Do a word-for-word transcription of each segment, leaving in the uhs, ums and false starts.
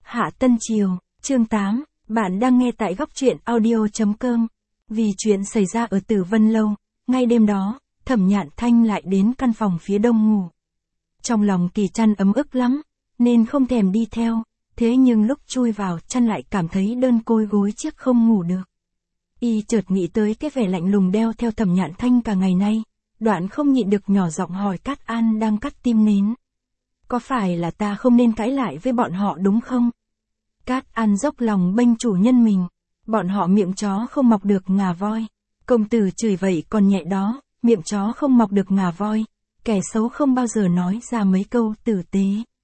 Hạ Tân Triều, chương tám, bạn đang nghe tại góc truyện audio.com. Vì chuyện xảy ra ở Tử Vân Lâu, ngay đêm đó, Thẩm Nhạn Thanh lại đến căn phòng phía đông ngủ. Trong lòng Kỳ Trăn ấm ức lắm, nên không thèm đi theo, thế nhưng lúc chui vào chăn lại cảm thấy đơn côi gối chiếc không ngủ được. Y chợt nghĩ tới cái vẻ lạnh lùng đeo theo Thẩm Nhạn Thanh cả ngày nay, đoạn không nhịn được nhỏ giọng hỏi Cát An đang cắt tim nến. Có phải là ta không nên cãi lại với bọn họ đúng không? Cát An dốc lòng bênh chủ nhân mình, bọn họ miệng chó không mọc được ngà voi. Công tử chửi vậy còn nhẹ đó, miệng chó không mọc được ngà voi, kẻ xấu không bao giờ nói ra mấy câu tử tế.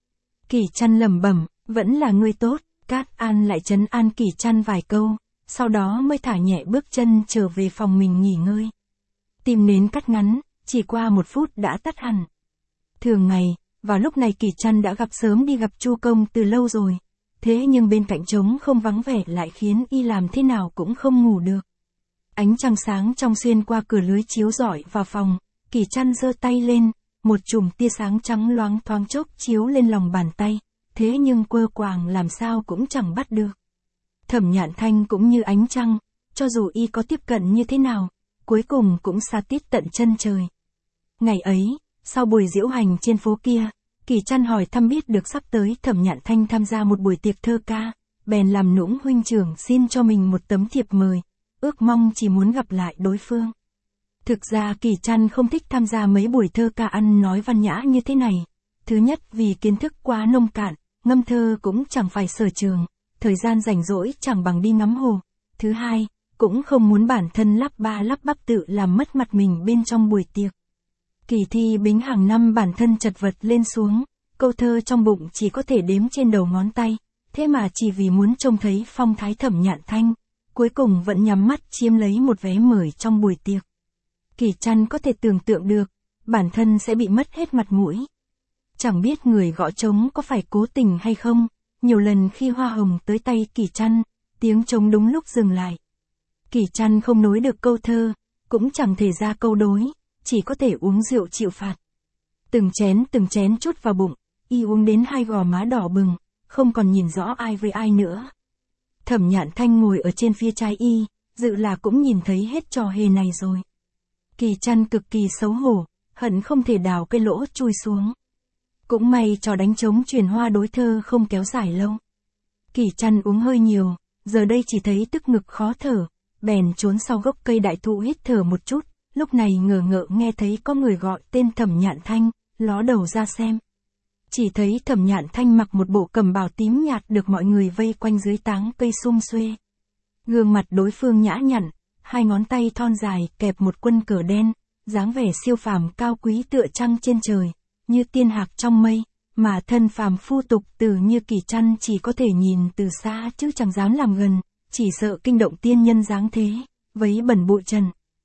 Kỳ Trăn lẩm bẩm, vẫn là ngươi tốt, Cát An lại trấn an Kỳ Trăn vài câu, sau đó mới thả nhẹ bước chân trở về phòng mình nghỉ ngơi. Tim nến cắt ngắn, chỉ qua một phút đã tắt hẳn. Thường ngày, vào lúc này Kỳ Trăn đã gặp sớm đi gặp Chu Công từ lâu rồi, thế nhưng bên cạnh trống không vắng vẻ lại khiến y làm thế nào cũng không ngủ được. Ánh trăng sáng trong xuyên qua cửa lưới chiếu rọi vào phòng, Kỳ Trăn giơ tay lên, một chùm tia sáng trắng loáng thoáng chốc chiếu lên lòng bàn tay, thế nhưng quơ quàng làm sao cũng chẳng bắt được. Thẩm Nhạn Thanh cũng như ánh trăng, cho dù y có tiếp cận như thế nào, cuối cùng cũng xa tít tận chân trời. Ngày ấy, sau buổi diễu hành trên phố kia, Kỳ Trăn hỏi thăm biết được sắp tới Thẩm Nhạn Thanh tham gia một buổi tiệc thơ ca, bèn làm nũng huynh trưởng xin cho mình một tấm thiệp mời, ước mong chỉ muốn gặp lại đối phương. Thực ra Kỳ Trăn không thích tham gia mấy buổi thơ ca ăn nói văn nhã như thế này. Thứ nhất vì kiến thức quá nông cạn, ngâm thơ cũng chẳng phải sở trường, thời gian rảnh rỗi chẳng bằng đi ngắm hồ. Thứ hai, cũng không muốn bản thân lắp ba lắp bắp tự làm mất mặt mình bên trong buổi tiệc. Kỳ thi bính hàng năm bản thân chật vật lên xuống, câu thơ trong bụng chỉ có thể đếm trên đầu ngón tay, thế mà chỉ vì muốn trông thấy phong thái Thẩm Nhạn Thanh, cuối cùng vẫn nhắm mắt chiếm lấy một vé mời trong buổi tiệc. Kỳ Trăn có thể tưởng tượng được, bản thân sẽ bị mất hết mặt mũi. Chẳng biết người gõ trống có phải cố tình hay không, nhiều lần khi hoa hồng tới tay Kỳ Trăn, tiếng trống đúng lúc dừng lại. Kỳ Trăn không nối được câu thơ, cũng chẳng thể ra câu đối, chỉ có thể uống rượu chịu phạt. Từng chén từng chén chút vào bụng, y uống đến hai gò má đỏ bừng, không còn nhìn rõ ai với ai nữa. Thẩm Nhạn Thanh ngồi ở trên phía trái y, dự là cũng nhìn thấy hết trò hề này rồi. Kỳ Trăn cực kỳ xấu hổ, hận không thể đào cái lỗ chui xuống. Cũng may trò đánh trống truyền hoa đối thơ không kéo dài lâu. Kỳ Trăn uống hơi nhiều, giờ đây chỉ thấy tức ngực khó thở, bèn trốn sau gốc cây đại thụ hít thở một chút, lúc này ngờ ngợ nghe thấy có người gọi tên Thẩm Nhạn Thanh, ló đầu ra xem. Chỉ thấy Thẩm Nhạn Thanh mặc một bộ cẩm bào tím nhạt được mọi người vây quanh dưới táng cây sum xuê. Gương mặt đối phương nhã nhặn, hai ngón tay thon dài kẹp một quân cờ đen, dáng vẻ siêu phàm cao quý tựa trăng trên trời, như tiên hạc trong mây, mà thân phàm phu tục tử như Kỳ Trăn chỉ có thể nhìn từ xa chứ chẳng dám làm gần, chỉ sợ kinh động tiên nhân dáng thế, vấy bẩn bụi trần.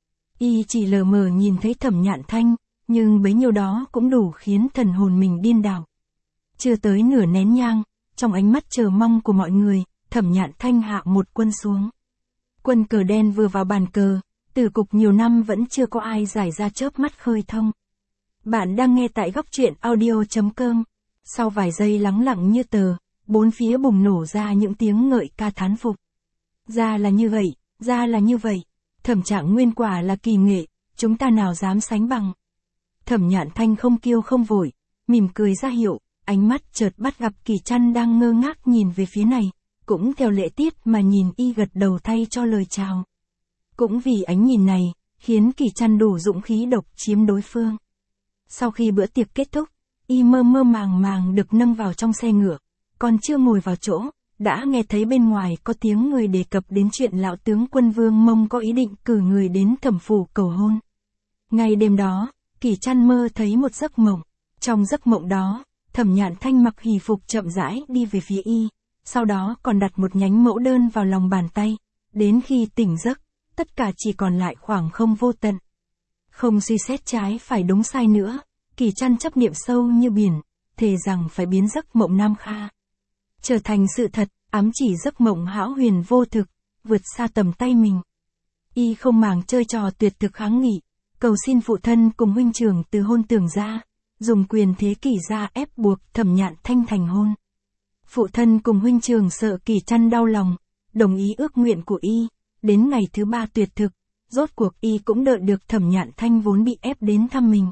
Y chỉ lờ mờ nhìn thấy Thẩm Nhạn Thanh, nhưng bấy nhiêu đó cũng đủ khiến thần hồn mình điên đảo. Chưa tới nửa nén nhang, trong ánh mắt chờ mong của mọi người, Thẩm Nhạn Thanh hạ một quân xuống. Quân cờ đen vừa vào bàn cờ, từ cục nhiều năm vẫn chưa có ai giải ra chớp mắt khơi thông. Bạn đang nghe tại góc truyện audio.com. Sau vài giây lắng lặng như tờ, bốn phía bùng nổ ra những tiếng ngợi ca thán phục. Ra là như vậy, ra là như vậy. Thẩm Trạng Nguyên quả là kỳ nghệ, chúng ta nào dám sánh bằng. Thẩm Nhạn Thanh không kiêu không vội, mỉm cười ra hiệu, ánh mắt chợt bắt gặp Kỳ Trăn đang ngơ ngác nhìn về phía này, cũng theo lễ tiết mà nhìn y gật đầu thay cho lời chào. Cũng vì ánh nhìn này, khiến Kỳ Trăn đủ dũng khí độc chiếm đối phương. Sau khi bữa tiệc kết thúc, y mơ mơ màng màng được nâng vào trong xe ngựa, còn chưa ngồi vào chỗ, đã nghe thấy bên ngoài có tiếng người đề cập đến chuyện lão tướng quân Vương Mông có ý định cử người đến Thẩm phủ cầu hôn. Ngày đêm đó, Kỳ Trăn mơ thấy một giấc mộng. Trong giấc mộng đó, Thẩm Nhạn Thanh mặc hỷ phục chậm rãi đi về phía y, sau đó còn đặt một nhánh mẫu đơn vào lòng bàn tay. Đến khi tỉnh giấc, tất cả chỉ còn lại khoảng không vô tận. Không suy xét trái phải đúng sai nữa, Kỳ Trăn chấp niệm sâu như biển, thề rằng phải biến giấc mộng Nam Kha trở thành sự thật, ám chỉ giấc mộng hão huyền vô thực, vượt xa tầm tay mình. Y không màng chơi trò tuyệt thực kháng nghị, cầu xin phụ thân cùng huynh trưởng từ hôn Tưởng gia, dùng quyền thế kỷ gia ép buộc Thẩm Nhạn Thanh thành hôn. Phụ thân cùng huynh trưởng sợ Kỳ Trăn đau lòng, đồng ý ước nguyện của y, đến ngày thứ ba tuyệt thực, rốt cuộc y cũng đợi được Thẩm Nhạn Thanh vốn bị ép đến thăm mình.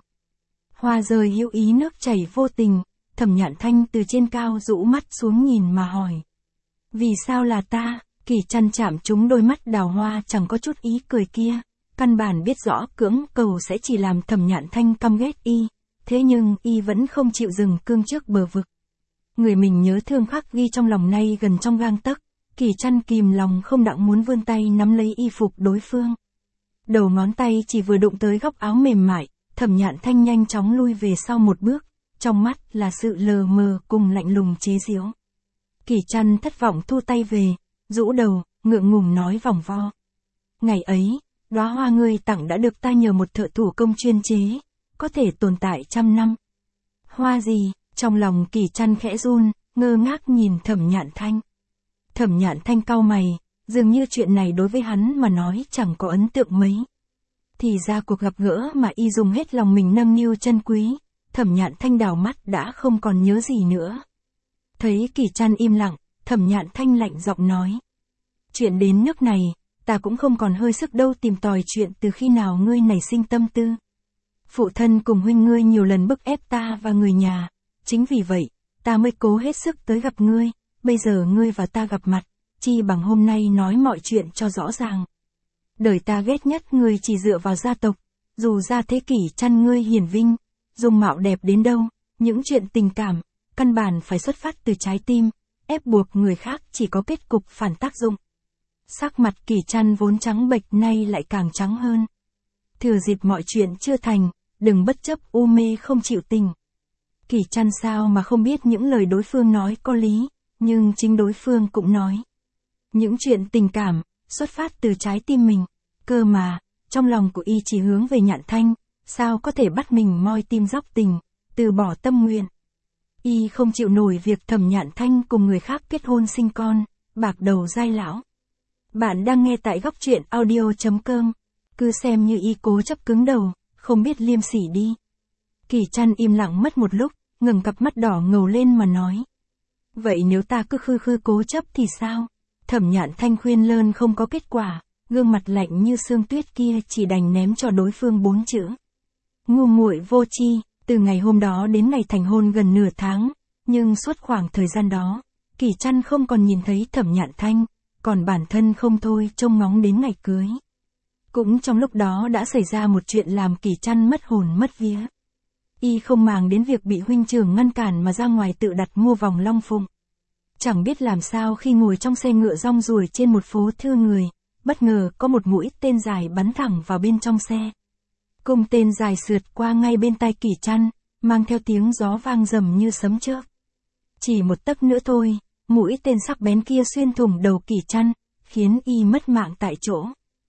Hoa rơi hữu ý nước chảy vô tình, Thẩm Nhạn Thanh từ trên cao rũ mắt xuống nhìn mà hỏi. Vì sao là ta? Kỳ Trăn chạm trúng đôi mắt đào hoa chẳng có chút ý cười kia, căn bản biết rõ cưỡng cầu sẽ chỉ làm Thẩm Nhạn Thanh căm ghét y, thế nhưng y vẫn không chịu dừng cương trước bờ vực. Người mình nhớ thương khắc ghi trong lòng nay gần trong gang tấc, Kỳ Trăn kìm lòng không đặng muốn vươn tay nắm lấy y phục đối phương. Đầu ngón tay chỉ vừa đụng tới góc áo mềm mại, Thẩm Nhạn Thanh nhanh chóng lui về sau một bước, trong mắt là sự lờ mờ cùng lạnh lùng chế giễu. Kỳ Trăn thất vọng thu tay về, rũ đầu, ngượng ngùng nói vòng vo. Ngày ấy, đóa hoa ngươi tặng đã được ta nhờ một thợ thủ công chuyên chế, có thể tồn tại trăm năm. Hoa gì? Trong lòng Kỳ Trăn khẽ run, ngơ ngác nhìn Thẩm Nhạn Thanh. Thẩm Nhạn Thanh cau mày, dường như chuyện này đối với hắn mà nói chẳng có ấn tượng mấy. Thì ra cuộc gặp gỡ mà y dùng hết lòng mình nâng niu chân quý, Thẩm Nhạn Thanh đảo mắt đã không còn nhớ gì nữa. Thấy Kỳ Trăn im lặng, Thẩm Nhạn Thanh lạnh giọng nói. Chuyện đến nước này, ta cũng không còn hơi sức đâu tìm tòi chuyện từ khi nào ngươi nảy sinh tâm tư. Phụ thân cùng huynh ngươi nhiều lần bức ép ta và người nhà, chính vì vậy, ta mới cố hết sức tới gặp ngươi, bây giờ ngươi và ta gặp mặt, chi bằng hôm nay nói mọi chuyện cho rõ ràng. Đời ta ghét nhất ngươi chỉ dựa vào gia tộc, dù ra thế Kỳ Trăn ngươi hiển vinh, dung mạo đẹp đến đâu, những chuyện tình cảm, căn bản phải xuất phát từ trái tim, ép buộc người khác chỉ có kết cục phản tác dụng. Sắc mặt Kỳ Trăn vốn trắng bệch nay lại càng trắng hơn. Thừa dịp mọi chuyện chưa thành, đừng bất chấp u mê không chịu tình. Kỳ Trăn sao mà không biết những lời đối phương nói có lý, nhưng chính đối phương cũng nói. Những chuyện tình cảm, xuất phát từ trái tim mình, cơ mà, trong lòng của y chỉ hướng về Nhạn Thanh, sao có thể bắt mình moi tim dóc tình, từ bỏ tâm nguyện. Y không chịu nổi việc Thẩm Nhạn Thanh cùng người khác kết hôn sinh con, bạc đầu dai lão. Bạn đang nghe tại góc truyện audio chấm com, cứ xem như y cố chấp cứng đầu, không biết liêm sỉ đi. Kỳ Trăn im lặng mất một lúc, ngẩng cặp mắt đỏ ngầu lên mà nói. Vậy nếu ta cứ khư khư cố chấp thì sao? Thẩm Nhạn Thanh khuyên lơn không có kết quả, gương mặt lạnh như sương tuyết kia chỉ đành ném cho đối phương bốn chữ. Ngu muội vô tri. Từ ngày hôm đó đến ngày thành hôn gần nửa tháng, nhưng suốt khoảng thời gian đó, Kỳ Trăn không còn nhìn thấy Thẩm Nhạn Thanh, còn bản thân không thôi trông ngóng đến ngày cưới. Cũng trong lúc đó đã xảy ra một chuyện làm Kỳ Trăn mất hồn mất vía. Y không màng đến việc bị huynh trưởng ngăn cản mà ra ngoài tự đặt mua vòng long phụng. Chẳng biết làm sao khi ngồi trong xe ngựa rong ruổi trên một phố thưa người, bất ngờ có một mũi tên dài bắn thẳng vào bên trong xe. Cung tên dài sượt qua ngay bên tai Kỳ Trăn, mang theo tiếng gió vang rầm như sấm chớp. Chỉ một tấc nữa thôi, mũi tên sắc bén kia xuyên thủng đầu Kỳ Trăn, khiến y mất mạng tại chỗ.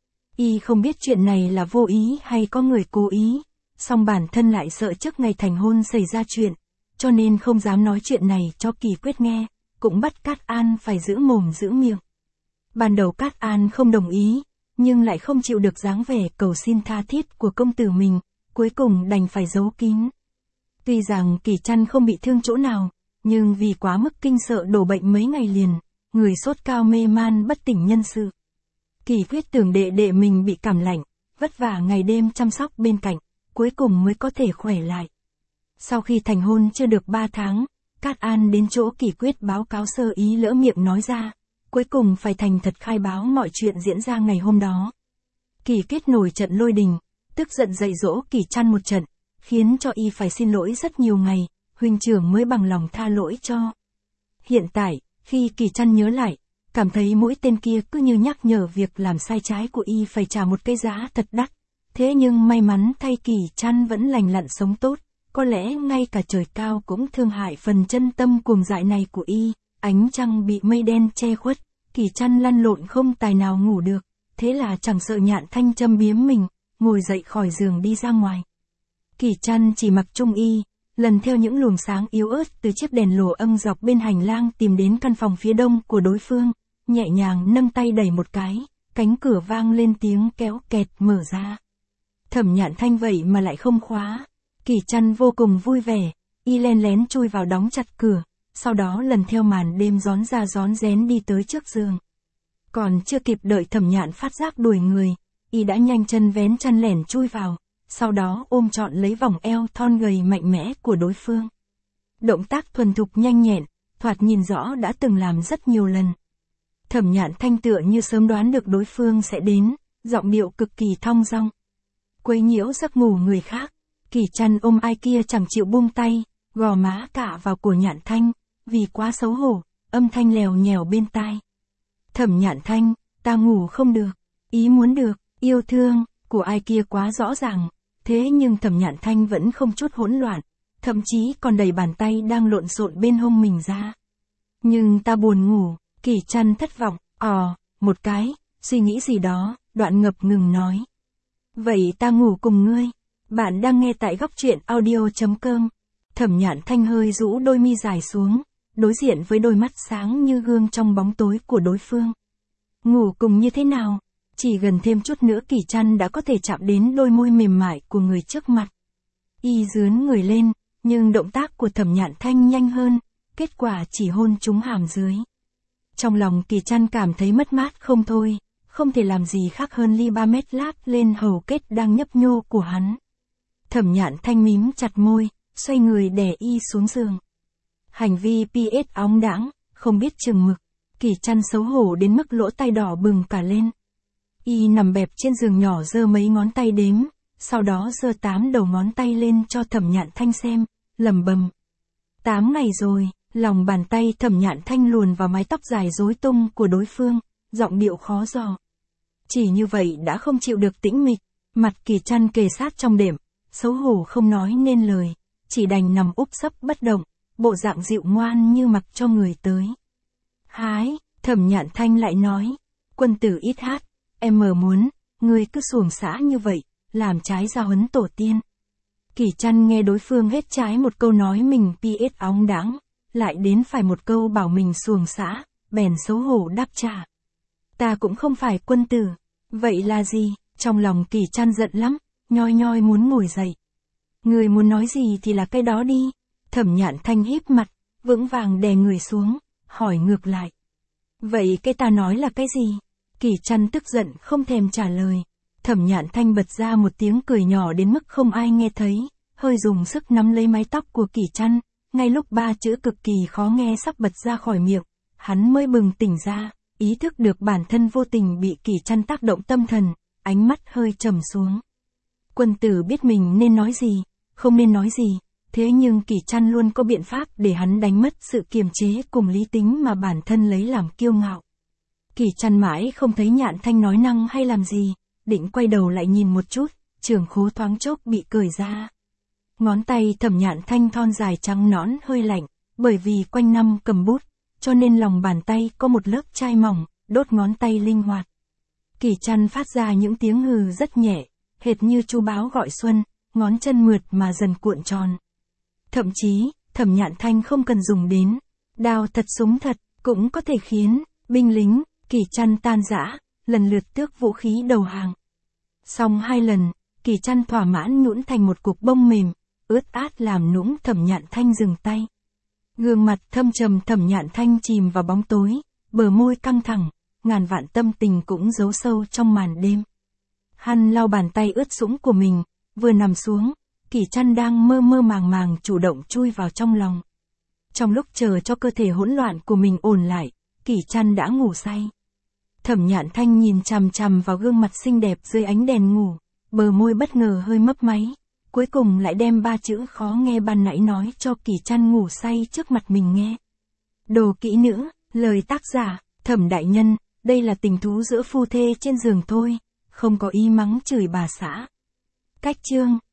Y không biết chuyện này là vô ý hay có người cố ý, song bản thân lại sợ trước ngày thành hôn xảy ra chuyện, cho nên không dám nói chuyện này cho Kỳ Quyết nghe, cũng bắt Cát An phải giữ mồm giữ miệng. Ban đầu Cát An không đồng ý, nhưng lại không chịu được dáng vẻ cầu xin tha thiết của công tử mình, cuối cùng đành phải giấu kín. Tuy rằng Kỳ Trăn không bị thương chỗ nào, nhưng vì quá mức kinh sợ đổ bệnh mấy ngày liền, người sốt cao mê man bất tỉnh nhân sự. Kỳ Quyết tưởng đệ đệ mình bị cảm lạnh, vất vả ngày đêm chăm sóc bên cạnh, cuối cùng mới có thể khỏe lại. Sau khi thành hôn chưa được ba tháng, Cát An đến chỗ Kỳ Quyết báo cáo sơ ý lỡ miệng nói ra, cuối cùng phải thành thật khai báo mọi chuyện diễn ra ngày hôm đó. Kỳ Quyết nổi trận lôi đình, tức giận dạy dỗ Kỳ Trăn một trận, khiến cho y phải xin lỗi rất nhiều ngày, huynh trưởng mới bằng lòng tha lỗi cho. Hiện tại, khi Kỳ Trăn nhớ lại, cảm thấy mũi tên kia cứ như nhắc nhở việc làm sai trái của y phải trả một cái giá thật đắt. Thế nhưng may mắn thay Kỳ Trăn vẫn lành lặn sống tốt, có lẽ ngay cả trời cao cũng thương hại phần chân tâm cuồng dại này của y. Ánh trăng bị mây đen che khuất, Kỳ Trăn lăn lộn không tài nào ngủ được, thế là chẳng sợ Nhạn Thanh châm biếm mình, ngồi dậy khỏi giường đi ra ngoài. Kỳ Trăn chỉ mặc trung y, lần theo những luồng sáng yếu ớt từ chiếc đèn lồ âng dọc bên hành lang tìm đến căn phòng phía đông của đối phương, nhẹ nhàng nâng tay đẩy một cái, cánh cửa vang lên tiếng kéo kẹt mở ra. Thẩm Nhạn Thanh vậy mà lại không khóa. Kỳ Trăn vô cùng vui vẻ, y len lén chui vào đóng chặt cửa, sau đó lần theo màn đêm rón ra rón rén đi tới trước giường. Còn chưa kịp đợi Thẩm Nhạn phát giác đuổi người, y đã nhanh chân vén chăn lẻn chui vào, sau đó ôm trọn lấy vòng eo thon gầy mạnh mẽ của đối phương. Động tác thuần thục nhanh nhẹn, thoạt nhìn rõ đã từng làm rất nhiều lần. Thẩm Nhạn Thanh tựa như sớm đoán được đối phương sẽ đến, giọng điệu cực kỳ thong dong. Quấy nhiễu giấc ngủ người khác, Kỳ Trăn ôm ai kia chẳng chịu buông tay, gò má cạ vào cổ Nhạn Thanh, vì quá xấu hổ, âm thanh lèo nhèo bên tai. Thẩm Nhạn Thanh, ta ngủ không được, ý muốn được, yêu thương, của ai kia quá rõ ràng, thế nhưng Thẩm Nhạn Thanh vẫn không chút hỗn loạn, thậm chí còn đẩy bàn tay đang lộn xộn bên hông mình ra. Nhưng ta buồn ngủ, Kỳ Trăn thất vọng, ò, một cái, suy nghĩ gì đó, đoạn ngập ngừng nói. Vậy ta ngủ cùng ngươi. Bạn đang nghe tại góc truyện audio chấm com. Thẩm Nhạn Thanh hơi rũ đôi mi dài xuống, đối diện với đôi mắt sáng như gương trong bóng tối của đối phương. Ngủ cùng như thế nào? Chỉ gần thêm chút nữa Kỳ Trăn đã có thể chạm đến đôi môi mềm mại của người trước mặt. Y dướn người lên, nhưng động tác của Thẩm Nhạn Thanh nhanh hơn, kết quả chỉ hôn trúng hàm dưới. Trong lòng Kỳ Trăn cảm thấy mất mát không thôi, không thể làm gì khác hơn ly ba mét láp lên hầu kết đang nhấp nhô của hắn. Thẩm Nhạn Thanh mím chặt môi, xoay người đè y xuống giường. Hành vi pê ét óng đãng, không biết chừng mực, Kỳ Trăn xấu hổ đến mức lỗ tai đỏ bừng cả lên. Y nằm bẹp trên giường nhỏ giơ mấy ngón tay đếm, sau đó giơ tám đầu ngón tay lên cho Thẩm Nhạn Thanh xem, lẩm bẩm. Tám ngày rồi, lòng bàn tay Thẩm Nhạn Thanh luồn vào mái tóc dài rối tung của đối phương, giọng điệu khó dò. Chỉ như vậy đã không chịu được tĩnh mịch, mặt Kỳ Trăn kề sát trong đệm, xấu hổ không nói nên lời, chỉ đành nằm úp sấp bất động, bộ dạng dịu ngoan như mặc cho người tới. Hái, Thẩm Nhạn Thanh lại nói, quân tử ít hát, em mờ muốn, ngươi cứ xuồng xã như vậy, làm trái gia huấn tổ tiên. Kỳ Trăn nghe đối phương hết trái một câu nói mình pê ét óng đãng, lại đến phải một câu bảo mình xuồng xã, bèn xấu hổ đáp trả. Ta cũng không phải quân tử, vậy là gì? Trong lòng Kỳ Trăn giận lắm, nhoi nhoi muốn ngồi dậy. Người muốn nói gì thì là cái đó đi. Thẩm Nhạn Thanh híp mặt, vững vàng đè người xuống, hỏi ngược lại. Vậy cái ta nói là cái gì? Kỳ Trăn tức giận không thèm trả lời. Thẩm Nhạn Thanh bật ra một tiếng cười nhỏ đến mức không ai nghe thấy, hơi dùng sức nắm lấy mái tóc của Kỳ Trăn, ngay lúc ba chữ cực kỳ khó nghe sắp bật ra khỏi miệng, hắn mới bừng tỉnh ra, ý thức được bản thân vô tình bị Kỳ Trăn tác động tâm thần, ánh mắt hơi trầm xuống. Quân tử biết mình nên nói gì, không nên nói gì, thế nhưng Kỳ Trăn luôn có biện pháp để hắn đánh mất sự kiềm chế cùng lý tính mà bản thân lấy làm kiêu ngạo. Kỳ Trăn mãi không thấy Nhạn Thanh nói năng hay làm gì, định quay đầu lại nhìn một chút, trường khố thoáng chốc bị cởi ra. Ngón tay Thẩm Nhạn Thanh thon dài trắng nõn hơi lạnh, bởi vì quanh năm cầm bút, cho nên lòng bàn tay có một lớp chai mỏng, đốt ngón tay linh hoạt. Kỳ Trăn phát ra những tiếng hừ rất nhẹ, hệt như chu báo gọi xuân, ngón chân mượt mà dần cuộn tròn. Thậm chí, Thẩm Nhạn Thanh không cần dùng đến đao thật súng thật, cũng có thể khiến binh lính Kỳ Trăn tan rã, lần lượt tước vũ khí đầu hàng. Xong hai lần, Kỳ Trăn thỏa mãn nhũn thành một cục bông mềm, ướt át làm nũng Thẩm Nhạn Thanh dừng tay. Gương mặt thâm trầm Thẩm Nhạn Thanh chìm vào bóng tối, bờ môi căng thẳng, ngàn vạn tâm tình cũng giấu sâu trong màn đêm. Hắn lau bàn tay ướt sũng của mình, vừa nằm xuống, Kỳ Trăn đang mơ mơ màng màng chủ động chui vào trong lòng. Trong lúc chờ cho cơ thể hỗn loạn của mình ổn lại, Kỳ Trăn đã ngủ say. Thẩm Nhạn Thanh nhìn chằm chằm vào gương mặt xinh đẹp dưới ánh đèn ngủ, bờ môi bất ngờ hơi mấp máy, cuối cùng lại đem ba chữ khó nghe ban nãy nói cho Kỳ Trăn ngủ say trước mặt mình nghe. Đồ kỹ nữ, lời tác giả, Thẩm đại nhân, đây là tình thú giữa phu thê trên giường thôi, không có ý mắng chửi bà xã. Cách chương